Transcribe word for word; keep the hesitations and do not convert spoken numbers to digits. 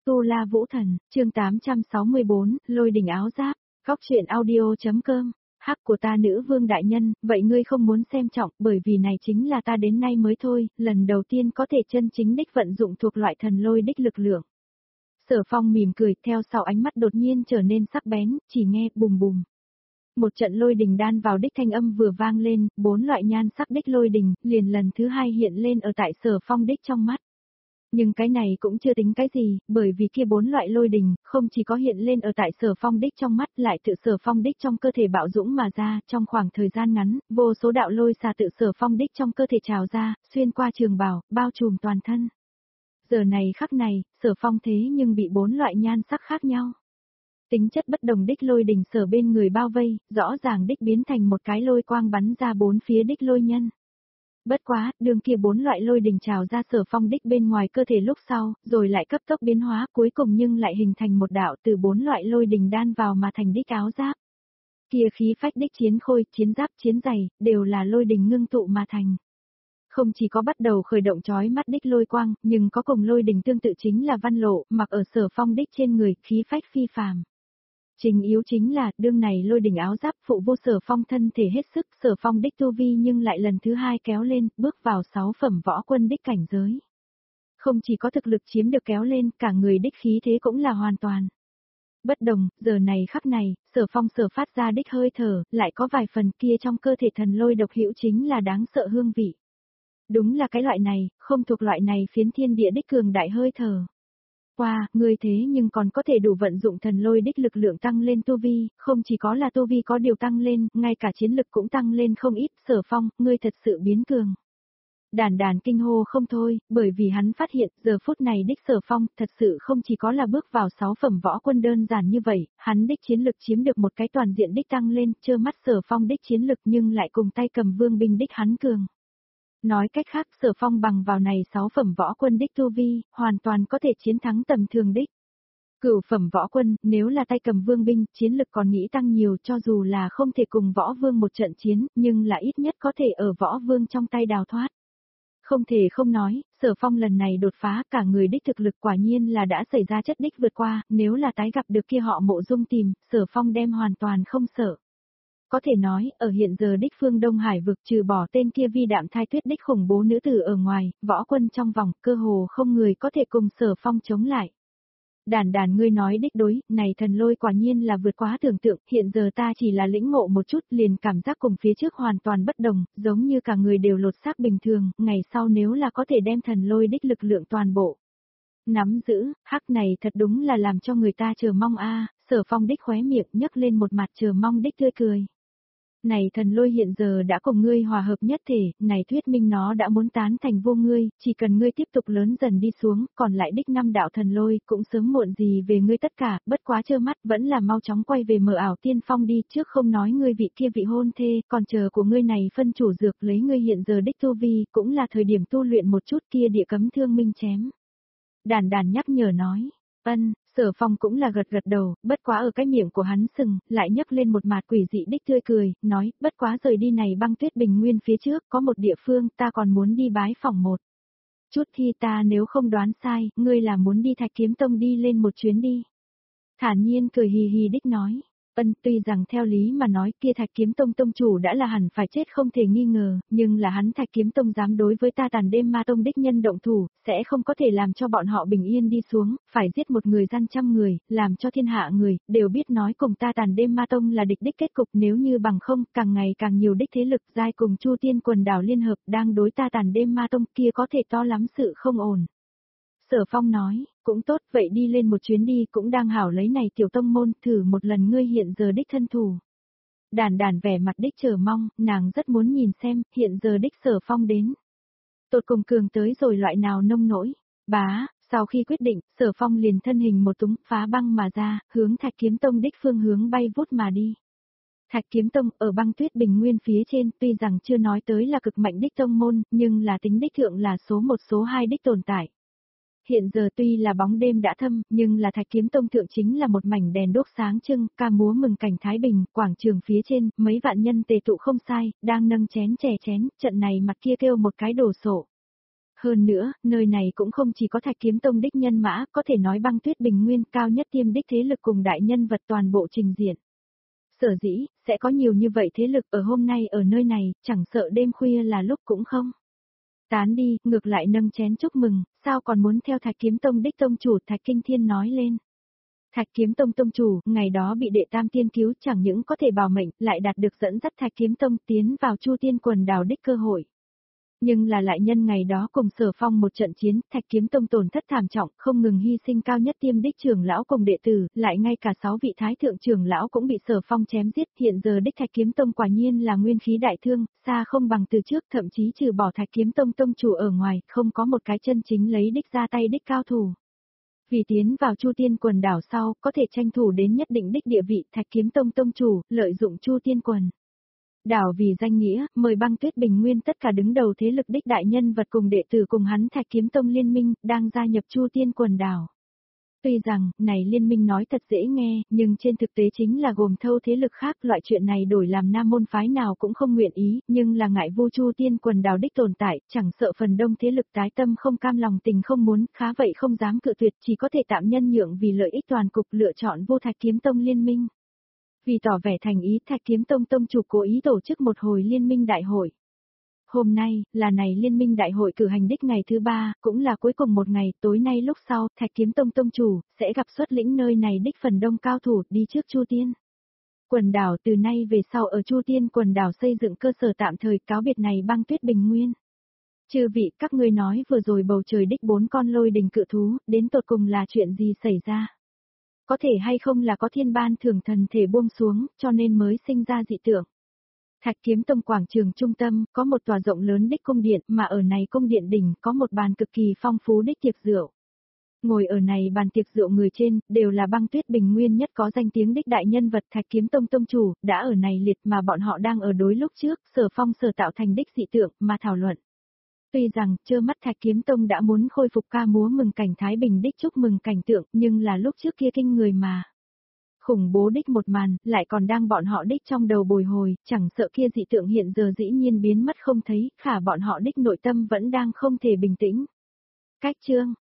Tu La Vũ Thần, chương tám trăm sáu mươi bốn, Lôi Đình Áo Giáp, Góc truyện audio.com. Hắc của ta nữ vương đại nhân, vậy ngươi không muốn xem trọng, bởi vì này chính là ta đến nay mới thôi, lần đầu tiên có thể chân chính đích vận dụng thuộc loại thần lôi đích lực lượng. Sở Phong mỉm cười, theo sau ánh mắt đột nhiên trở nên sắc bén, chỉ nghe bùm bùm. Một trận lôi đình đan vào đích thanh âm vừa vang lên, bốn loại nhan sắc đích lôi đình, liền lần thứ hai hiện lên ở tại Sở Phong đích trong mắt. Nhưng cái này cũng chưa tính cái gì, bởi vì kia bốn loại lôi đình, không chỉ có hiện lên ở tại Sở Phong đích trong mắt, lại tự Sở Phong đích trong cơ thể bạo dũng mà ra, trong khoảng thời gian ngắn, vô số đạo lôi xà tự Sở Phong đích trong cơ thể trào ra, xuyên qua trường bào, bao trùm toàn thân. Giờ này khắc này, Sở Phong thế nhưng bị bốn loại nhan sắc khác nhau. Tính chất bất đồng đích lôi đình sở bên người bao vây, rõ ràng đích biến thành một cái lôi quang bắn ra bốn phía đích lôi nhân. Bất quá, đường kia bốn loại lôi đình trào ra Sở Phong đích bên ngoài cơ thể lúc sau, rồi lại cấp tốc biến hóa cuối cùng nhưng lại hình thành một đạo từ bốn loại lôi đình đan vào mà thành đích áo giáp. Kia khí phách đích chiến khôi, chiến giáp, chiến giày, đều là lôi đình ngưng tụ mà thành. Không chỉ có bắt đầu khởi động chói mắt đích lôi quang, nhưng có cùng lôi đình tương tự chính là văn lộ, mặc ở Sở Phong đích trên người, khí phách phi phàm. Trình yếu chính là, đương này lôi đỉnh áo giáp phụ vô Sở Phong thân thể hết sức, Sở Phong đích tu vi nhưng lại lần thứ hai kéo lên, bước vào sáu phẩm võ quân đích cảnh giới. Không chỉ có thực lực chiếm được kéo lên, cả người đích khí thế cũng là hoàn toàn. Bất đồng, giờ này khắc này, Sở Phong sở phát ra đích hơi thở, lại có vài phần kia trong cơ thể thần lôi độc hữu chính là đáng sợ hương vị. Đúng là cái loại này, không thuộc loại này phiến thiên địa đích cường đại hơi thở. Qua, ngươi thế nhưng còn có thể đủ vận dụng thần lôi đích lực lượng tăng lên tu vi, không chỉ có là tu vi có điều tăng lên, ngay cả chiến lực cũng tăng lên không ít, Sở Phong, ngươi thật sự biến cường. Đàn đàn kinh hô không thôi, bởi vì hắn phát hiện, giờ phút này đích Sở Phong, thật sự không chỉ có là bước vào sáu phẩm võ quân đơn giản như vậy, hắn đích chiến lực chiếm được một cái toàn diện đích tăng lên, trơ mắt Sở Phong đích chiến lực nhưng lại cùng tay cầm vương binh đích hắn cường. Nói cách khác, Sở Phong bằng vào này sáu phẩm võ quân đích tu vi, hoàn toàn có thể chiến thắng tầm thường đích. Cửu phẩm võ quân, nếu là tay cầm vương binh, chiến lực còn nghĩ tăng nhiều cho dù là không thể cùng võ vương một trận chiến, nhưng là ít nhất có thể ở võ vương trong tay đào thoát. Không thể không nói, Sở Phong lần này đột phá cả người đích thực lực quả nhiên là đã xảy ra chất đích vượt qua, nếu là tái gặp được kia họ Mộ Dung tìm, Sở Phong đem hoàn toàn không sợ. Có thể nói, ở hiện giờ đích phương Đông Hải vực trừ bỏ tên kia vi đạm thai tuyết đích khủng bố nữ tử ở ngoài, võ quân trong vòng, cơ hồ không người có thể cùng Sở Phong chống lại. Đàn đàn ngươi nói đích đối, này thần lôi quả nhiên là vượt quá tưởng tượng, hiện giờ ta chỉ là lĩnh ngộ một chút liền cảm giác cùng phía trước hoàn toàn bất đồng, giống như cả người đều lột xác bình thường, ngày sau nếu là có thể đem thần lôi đích lực lượng toàn bộ. Nắm giữ, hắc này thật đúng là làm cho người ta chờ mong a. Sở Phong đích khóe miệng nhấc lên một mặt chờ mong đích tươi cười. Này thần lôi hiện giờ đã cùng ngươi hòa hợp nhất thể, này thuyết minh nó đã muốn tán thành vô ngươi, chỉ cần ngươi tiếp tục lớn dần đi xuống, còn lại đích năm đạo thần lôi cũng sớm muộn gì về ngươi tất cả, bất quá trơ mắt vẫn là mau chóng quay về mờ ảo tiên phong đi, trước không nói ngươi vị kia vị hôn thê, còn chờ của ngươi này phân chủ dược lấy ngươi hiện giờ đích tu vi, cũng là thời điểm tu luyện một chút kia địa cấm thương minh chém. Đàn đàn nhắc nhở nói, ân. Sở Phong cũng là gật gật đầu, bất quá ở cái miệng của hắn sừng, lại nhấc lên một mặt quỷ dị đích tươi cười, nói, bất quá rời đi này băng tuyết bình nguyên phía trước, có một địa phương ta còn muốn đi bái phỏng một chút thi ta nếu không đoán sai, ngươi là muốn đi Thạch Kiếm Tông đi lên một chuyến đi. Thản nhiên cười hì hì đích nói. Ân, tuy rằng theo lý mà nói kia Thạch Kiếm Tông tông chủ đã là hẳn phải chết không thể nghi ngờ, nhưng là hắn Thạch Kiếm Tông dám đối với ta Tàn Đêm Ma Tông đích nhân động thủ, sẽ không có thể làm cho bọn họ bình yên đi xuống, phải giết một người gian trăm người, làm cho thiên hạ người, đều biết nói cùng ta Tàn Đêm Ma Tông là địch đích kết cục, nếu như bằng không, càng ngày càng nhiều đích thế lực giai cùng Chu Tiên quần đảo liên hợp đang đối ta Tàn Đêm Ma Tông kia có thể to lắm sự không ổn. Sở Phong nói, cũng tốt, vậy đi lên một chuyến đi cũng đang hảo lấy này tiểu tông môn, thử một lần ngươi hiện giờ đích thân thủ. Đàn đàn vẻ mặt đích chờ mong, nàng rất muốn nhìn xem, hiện giờ đích Sở Phong đến. Tột cùng cường tới rồi loại nào nông nỗi, bá, sau khi quyết định, Sở Phong liền thân hình một túng, phá băng mà ra, hướng Thạch Kiếm Tông đích phương hướng bay vút mà đi. Thạch Kiếm Tông ở băng tuyết bình nguyên phía trên, tuy rằng chưa nói tới là cực mạnh đích tông môn, nhưng là tính đích thượng là số một số hai đích tồn tại. Hiện giờ tuy là bóng đêm đã thâm, nhưng là Thạch Kiếm Tông thượng chính là một mảnh đèn đốt sáng trưng, ca múa mừng cảnh Thái Bình, quảng trường phía trên, mấy vạn nhân tề tụ không sai, đang nâng chén chè chén, trận này mặt kia kêu một cái đồ sộ. Hơn nữa, nơi này cũng không chỉ có Thạch Kiếm Tông đích nhân mã, có thể nói Băng Tuyết Bình Nguyên cao nhất tiêm đích thế lực cùng đại nhân vật toàn bộ trình diện. Sở dĩ, sẽ có nhiều như vậy thế lực ở hôm nay ở nơi này, chẳng sợ đêm khuya là lúc cũng không. Tán đi, ngược lại nâng chén chúc mừng, sao còn muốn theo Thạch Kiếm Tông đích tông chủ Thạch Kinh Thiên nói lên. Thạch Kiếm Tông tông chủ, ngày đó bị đệ tam tiên cứu chẳng những có thể bảo mệnh, lại đạt được dẫn dắt Thạch Kiếm Tông tiến vào Chu Tiên quần đảo đích cơ hội. Nhưng là lại nhân ngày đó cùng Sở Phong một trận chiến, Thạch Kiếm Tông tổn thất thảm trọng, không ngừng hy sinh cao nhất tiêm đích trưởng lão cùng đệ tử, lại ngay cả sáu vị thái thượng trưởng lão cũng bị Sở Phong chém giết, hiện giờ đích Thạch Kiếm Tông quả nhiên là nguyên khí đại thương, xa không bằng từ trước, thậm chí trừ bỏ Thạch Kiếm Tông tông chủ ở ngoài, không có một cái chân chính lấy đích ra tay đích cao thủ. Vì tiến vào Chu Tiên quần đảo sau, có thể tranh thủ đến nhất định đích địa vị, Thạch Kiếm Tông tông chủ, lợi dụng Chu Tiên quần đảo vì danh nghĩa, mời Băng Tuyết Bình Nguyên tất cả đứng đầu thế lực đích đại nhân vật cùng đệ tử cùng hắn Thạch Kiếm Tông liên minh, đang gia nhập Chu Tiên quần đảo. Tuy rằng, này liên minh nói thật dễ nghe, nhưng trên thực tế chính là gồm thâu thế lực khác, loại chuyện này đổi làm nam môn phái nào cũng không nguyện ý, nhưng là ngại vô Chu Tiên quần đảo đích tồn tại, chẳng sợ phần đông thế lực tái tâm không cam lòng tình không muốn, khá vậy không dám cự tuyệt, chỉ có thể tạm nhân nhượng vì lợi ích toàn cục lựa chọn vô Thạch Kiếm Tông liên minh. Vì tỏ vẻ thành ý, Thạch Kiếm Tông tông chủ cố ý tổ chức một hồi liên minh đại hội. Hôm nay, là này liên minh đại hội cử hành đích ngày thứ ba, cũng là cuối cùng một ngày, tối nay lúc sau, Thạch Kiếm Tông tông chủ, sẽ gặp xuất lĩnh nơi này đích phần đông cao thủ, đi trước Chu Tiên quần đảo, từ nay về sau ở Chu Tiên quần đảo xây dựng cơ sở tạm thời, cáo biệt này Băng Tuyết Bình Nguyên. Chư vị, các ngươi nói vừa rồi bầu trời đích bốn con lôi đình cự thú, đến tột cùng là chuyện gì xảy ra? Có thể hay không là có thiên ban thưởng thần thể buông xuống, cho nên mới sinh ra dị tượng. Thạch Kiếm Tông quảng trường trung tâm, có một tòa rộng lớn đích cung điện, mà ở này cung điện đỉnh, có một bàn cực kỳ phong phú đích tiệc rượu. Ngồi ở này bàn tiệc rượu người trên, đều là Băng Tuyết Bình Nguyên nhất có danh tiếng đích đại nhân vật Thạch Kiếm Tông tông chủ, đã ở này liệt mà bọn họ đang ở đối lúc trước, Sở Phong sở tạo thành đích dị tượng, mà thảo luận. Tuy rằng, trơ mắt Thạch Kiếm Tông đã muốn khôi phục ca múa mừng cảnh Thái Bình đích chúc mừng cảnh tượng, nhưng là lúc trước kia kinh người mà. Khủng bố đích một màn, lại còn đang bọn họ đích trong đầu bồi hồi, chẳng sợ kia dị tượng hiện giờ dĩ nhiên biến mất không thấy, khả bọn họ đích nội tâm vẫn đang không thể bình tĩnh. Cách chương